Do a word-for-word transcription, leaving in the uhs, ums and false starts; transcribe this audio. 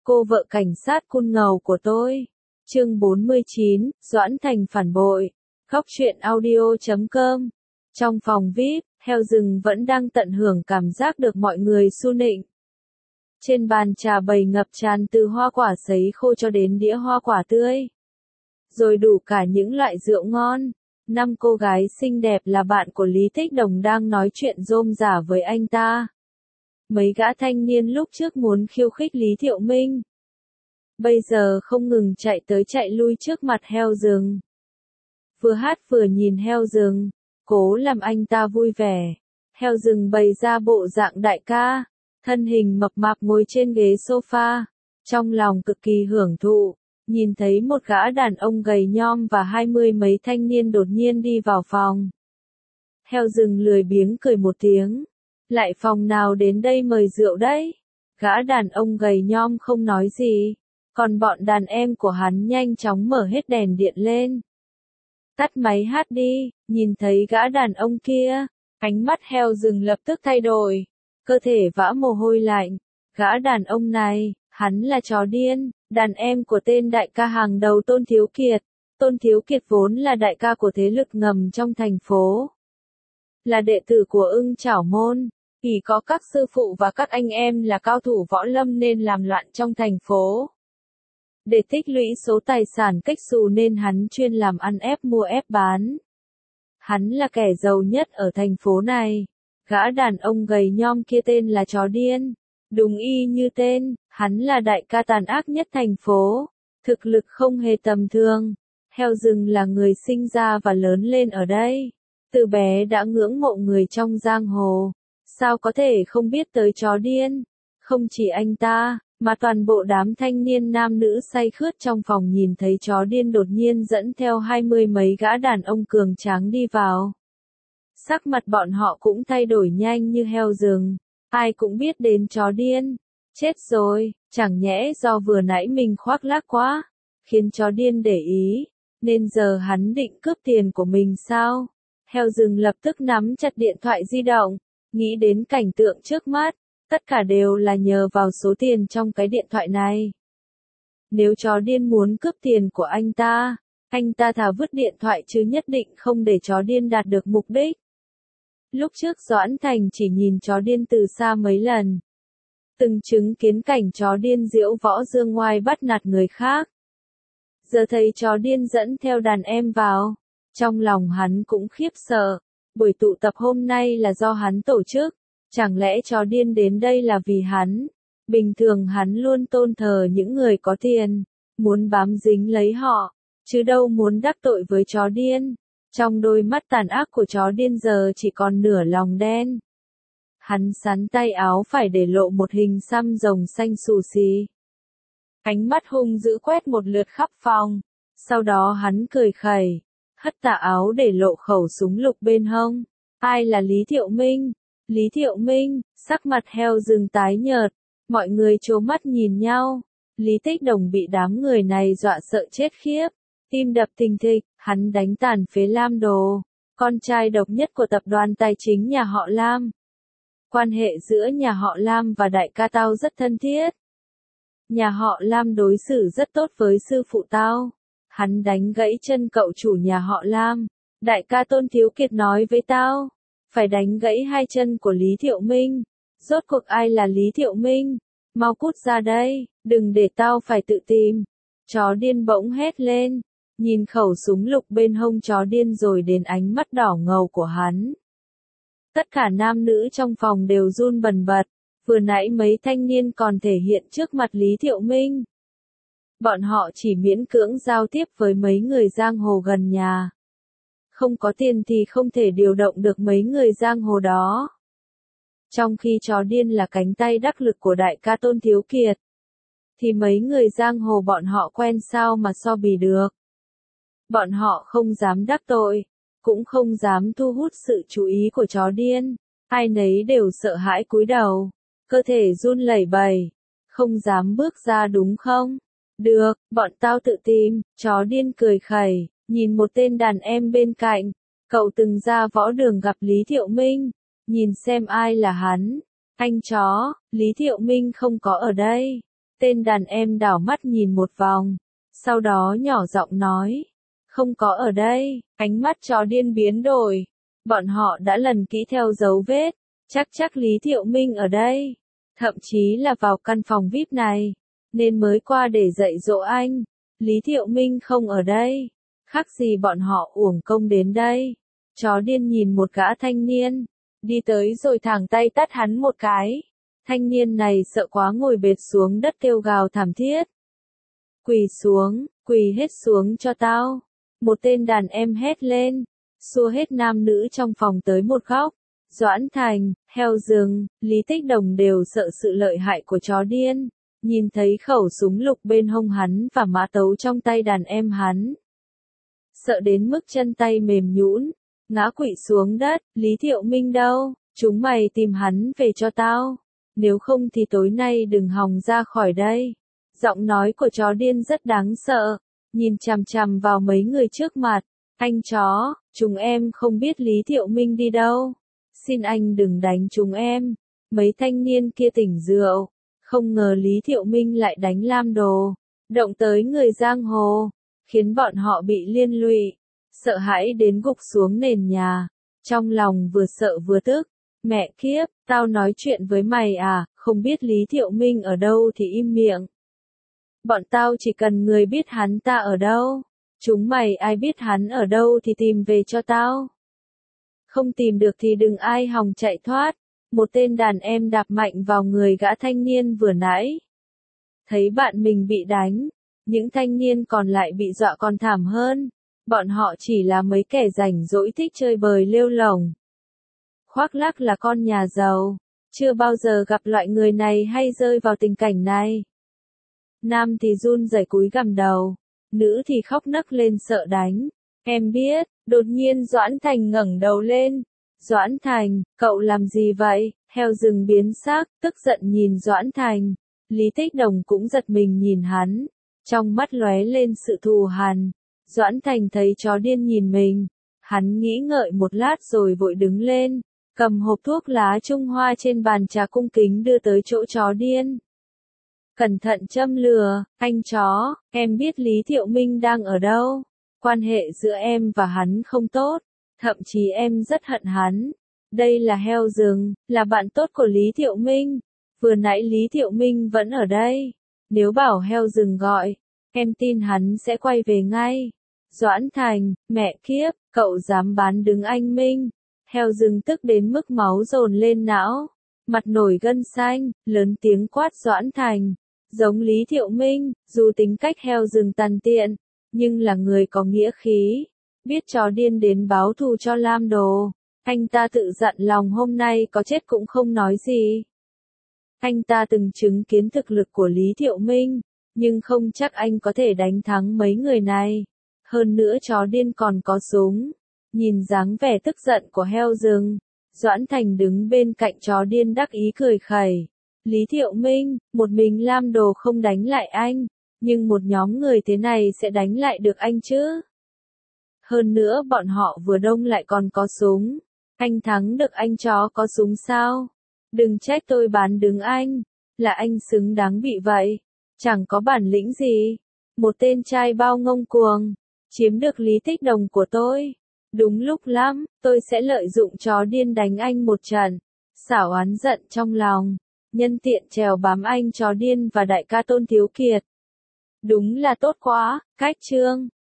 Cô vợ cảnh sát cun ngầu của tôi. Chương bốn mươi chín, Doãn Thành phản bội. Góc truyện audio chấm com. Trong phòng vi ai pi, heo rừng vẫn đang tận hưởng cảm giác được mọi người su nịnh. Trên bàn trà bày ngập tràn từ hoa quả sấy khô cho đến đĩa hoa quả tươi. Rồi đủ cả những loại rượu ngon. Năm cô gái xinh đẹp là bạn của Lý Thích Đồng đang nói chuyện rôm rả với anh ta. Mấy gã thanh niên lúc trước muốn khiêu khích Lý Thiệu Minh. Bây giờ không ngừng chạy tới chạy lui trước mặt heo rừng. Vừa hát vừa nhìn heo rừng, cố làm anh ta vui vẻ. Heo rừng bày ra bộ dạng đại ca, thân hình mập mạp ngồi trên ghế sofa, trong lòng cực kỳ hưởng thụ, nhìn thấy một gã đàn ông gầy nhom và hai mươi mấy thanh niên đột nhiên đi vào phòng. Heo rừng lười biếng cười một tiếng. Lại phòng nào đến đây mời rượu đấy? Gã đàn ông gầy nhom không nói gì, còn bọn đàn em của hắn nhanh chóng mở hết đèn điện lên. Tắt máy hát đi, nhìn thấy gã đàn ông kia, ánh mắt heo rừng lập tức thay đổi, cơ thể vã mồ hôi lạnh. Gã đàn ông này, hắn là chó điên, đàn em của tên đại ca hàng đầu Tôn Thiếu Kiệt. Tôn Thiếu Kiệt vốn là đại ca của thế lực ngầm trong thành phố. Là đệ tử của Ưng Chảo Môn, chỉ có các sư phụ và các anh em là cao thủ võ lâm nên làm loạn trong thành phố. Để tích lũy số tài sản cách xù nên hắn chuyên làm ăn ép mua ép bán. Hắn là kẻ giàu nhất ở thành phố này. Gã đàn ông gầy nhom kia tên là chó điên. Đúng y như tên, hắn là đại ca tàn ác nhất thành phố. Thực lực không hề tầm thường. Heo rừng là người sinh ra và lớn lên ở đây. Từ bé đã ngưỡng mộ người trong giang hồ. Sao có thể không biết tới chó điên? Không chỉ anh ta, mà toàn bộ đám thanh niên nam nữ say khướt trong phòng nhìn thấy chó điên đột nhiên dẫn theo hai mươi mấy gã đàn ông cường tráng đi vào. Sắc mặt bọn họ cũng thay đổi nhanh như heo rừng. Ai cũng biết đến chó điên. Chết rồi, chẳng nhẽ do vừa nãy mình khoác lác quá, khiến chó điên để ý, nên giờ hắn định cướp tiền của mình sao? Heo rừng lập tức nắm chặt điện thoại di động. Nghĩ đến cảnh tượng trước mắt, tất cả đều là nhờ vào số tiền trong cái điện thoại này. Nếu chó điên muốn cướp tiền của anh ta, anh ta thà vứt điện thoại chứ nhất định không để chó điên đạt được mục đích. Lúc trước Doãn Thành chỉ nhìn chó điên từ xa mấy lần. Từng chứng kiến cảnh chó điên diễu võ dương ngoai bắt nạt người khác. Giờ thấy chó điên dẫn theo đàn em vào, trong lòng hắn cũng khiếp sợ. Buổi tụ tập hôm nay là do hắn tổ chức, chẳng lẽ chó điên đến đây là vì hắn? Bình thường hắn luôn tôn thờ những người có tiền, muốn bám dính lấy họ, chứ đâu muốn đắc tội với chó điên. Trong đôi mắt tàn ác của chó điên giờ chỉ còn nửa lòng đen. Hắn sắn tay áo phải để lộ một hình xăm rồng xanh xù xì. Ánh mắt hung dữ quét một lượt khắp phòng, sau đó hắn cười khẩy. Hất tà áo để lộ khẩu súng lục bên hông. Ai là Lý Thiệu Minh? Lý Thiệu Minh, sắc mặt heo rừng tái nhợt. Mọi người trố mắt nhìn nhau. Lý Thích Đồng bị đám người này dọa sợ chết khiếp. Tim đập thình thịch, hắn đánh tàn phế Lam Đồ, con trai độc nhất của tập đoàn tài chính nhà họ Lam. Quan hệ giữa nhà họ Lam và đại ca tao rất thân thiết. Nhà họ Lam đối xử rất tốt với sư phụ tao. Hắn đánh gãy chân cậu chủ nhà họ Lam. Đại ca Tôn Thiếu Kiệt nói với tao, phải đánh gãy hai chân của Lý Thiệu Minh. Rốt cuộc ai là Lý Thiệu Minh? Mau cút ra đây, đừng để tao phải tự tìm. Chó điên bỗng hét lên, nhìn khẩu súng lục bên hông chó điên rồi đến ánh mắt đỏ ngầu của hắn. Tất cả nam nữ trong phòng đều run bần bật, vừa nãy mấy thanh niên còn thể hiện trước mặt Lý Thiệu Minh. Bọn họ chỉ miễn cưỡng giao tiếp với mấy người giang hồ gần nhà. Không có tiền thì không thể điều động được mấy người giang hồ đó. Trong khi chó điên là cánh tay đắc lực của đại ca Tôn Thiếu Kiệt, thì mấy người giang hồ bọn họ quen sao mà so bì được. Bọn họ không dám đắc tội, cũng không dám thu hút sự chú ý của chó điên. Ai nấy đều sợ hãi cúi đầu, cơ thể run lẩy bẩy, không dám bước ra đúng không? Được, bọn tao tự tìm. Chó điên cười khẩy, nhìn một tên đàn em bên cạnh. Cậu từng ra võ đường gặp Lý Thiệu Minh, nhìn xem ai là hắn. Anh chó, Lý Thiệu Minh không có ở đây. Tên đàn em đảo mắt nhìn một vòng, sau đó nhỏ giọng nói, không có ở đây, ánh mắt chó điên biến đổi. Bọn họ đã lần kỹ theo dấu vết, chắc chắc Lý Thiệu Minh ở đây, thậm chí là vào căn phòng vi ai pi này, nên mới qua để dạy dỗ anh. Lý Thiệu Minh không ở đây, khác gì bọn họ uổng công đến đây. Chó điên nhìn một gã thanh niên, đi tới rồi thẳng tay tát hắn một cái. Thanh niên này sợ quá ngồi bệt xuống đất kêu gào thảm thiết. Quỳ xuống, quỳ hết xuống cho tao. Một tên đàn em hét lên, xua hết nam nữ trong phòng tới một góc. Doãn Thành, Heo Rừng, Lý Tích Đồng đều sợ sự lợi hại của chó điên. Nhìn thấy khẩu súng lục bên hông hắn và mã tấu trong tay đàn em hắn. Sợ đến mức chân tay mềm nhũn, ngã quỵ xuống đất. Lý Thiệu Minh đâu? Chúng mày tìm hắn về cho tao. Nếu không thì tối nay đừng hòng ra khỏi đây. Giọng nói của chó điên rất đáng sợ. Nhìn chằm chằm vào mấy người trước mặt. Anh chó, chúng em không biết Lý Thiệu Minh đi đâu. Xin anh đừng đánh chúng em. Mấy thanh niên kia tỉnh rượu. Không ngờ Lý Thiệu Minh lại đánh Lam Đồ. Động tới người giang hồ. Khiến bọn họ bị liên lụy. Sợ hãi đến gục xuống nền nhà. Trong lòng vừa sợ vừa tức. Mẹ kiếp, tao nói chuyện với mày à, không biết Lý Thiệu Minh ở đâu thì im miệng. Bọn tao chỉ cần người biết hắn ta ở đâu. Chúng mày ai biết hắn ở đâu thì tìm về cho tao. Không tìm được thì đừng ai hòng chạy thoát. Một tên đàn em đạp mạnh vào người gã thanh niên vừa nãy. Thấy bạn mình bị đánh, những thanh niên còn lại bị dọa còn thảm hơn. Bọn họ chỉ là mấy kẻ rảnh rỗi thích chơi bời lêu lổng. Khoác lác là con nhà giàu, chưa bao giờ gặp loại người này hay rơi vào tình cảnh này. Nam thì run rẩy cúi gằm đầu, nữ thì khóc nấc lên sợ đánh. Em biết, đột nhiên Doãn Thành ngẩng đầu lên. Doãn Thành, cậu làm gì vậy? Heo Rừng biến sắc, tức giận nhìn Doãn Thành. Lý Tích Đồng cũng giật mình nhìn hắn, trong mắt lóe lên sự thù hằn. Doãn Thành thấy chó điên nhìn mình, hắn nghĩ ngợi một lát rồi vội đứng lên, cầm hộp thuốc lá Trung Hoa trên bàn trà cung kính đưa tới chỗ chó điên. Cẩn thận châm lửa, anh chó, em biết Lý Thiệu Minh đang ở đâu. Quan hệ giữa em và hắn không tốt, thậm chí em rất hận hắn. Đây là Heo Rừng, là bạn tốt của Lý Thiệu Minh. Vừa nãy Lý Thiệu Minh vẫn ở đây. Nếu bảo Heo Rừng gọi, em tin hắn sẽ quay về ngay. Doãn Thành, mẹ kiếp, cậu dám bán đứng anh Minh. Heo Rừng tức đến mức máu dồn lên não, mặt nổi gân xanh, lớn tiếng quát Doãn Thành. Giống Lý Thiệu Minh, dù tính cách Heo Rừng tàn tiện, nhưng là người có nghĩa khí. Biết chó điên đến báo thù cho Lam Đồ, anh ta tự dặn lòng hôm nay có chết cũng không nói gì. Anh ta từng chứng kiến thực lực của Lý Thiệu Minh, nhưng không chắc anh có thể đánh thắng mấy người này. Hơn nữa chó điên còn có súng. Nhìn dáng vẻ tức giận của Heo Rừng, Doãn Thành đứng bên cạnh chó điên đắc ý cười khẩy. Lý Thiệu Minh, một mình Lam Đồ không đánh lại anh, nhưng một nhóm người thế này sẽ đánh lại được anh chứ? Hơn nữa bọn họ vừa đông lại còn có súng. Anh thắng được anh chó có súng sao? Đừng trách tôi bán đứng anh, là anh xứng đáng bị vậy. Chẳng có bản lĩnh gì. Một tên trai bao ngông cuồng, chiếm được Lý Tích Đồng của tôi. Đúng lúc lắm, tôi sẽ lợi dụng chó điên đánh anh một trận. Xảo oán giận trong lòng, nhân tiện trèo bám anh chó điên và đại ca Tôn Thiếu Kiệt. Đúng là tốt quá, cách chương.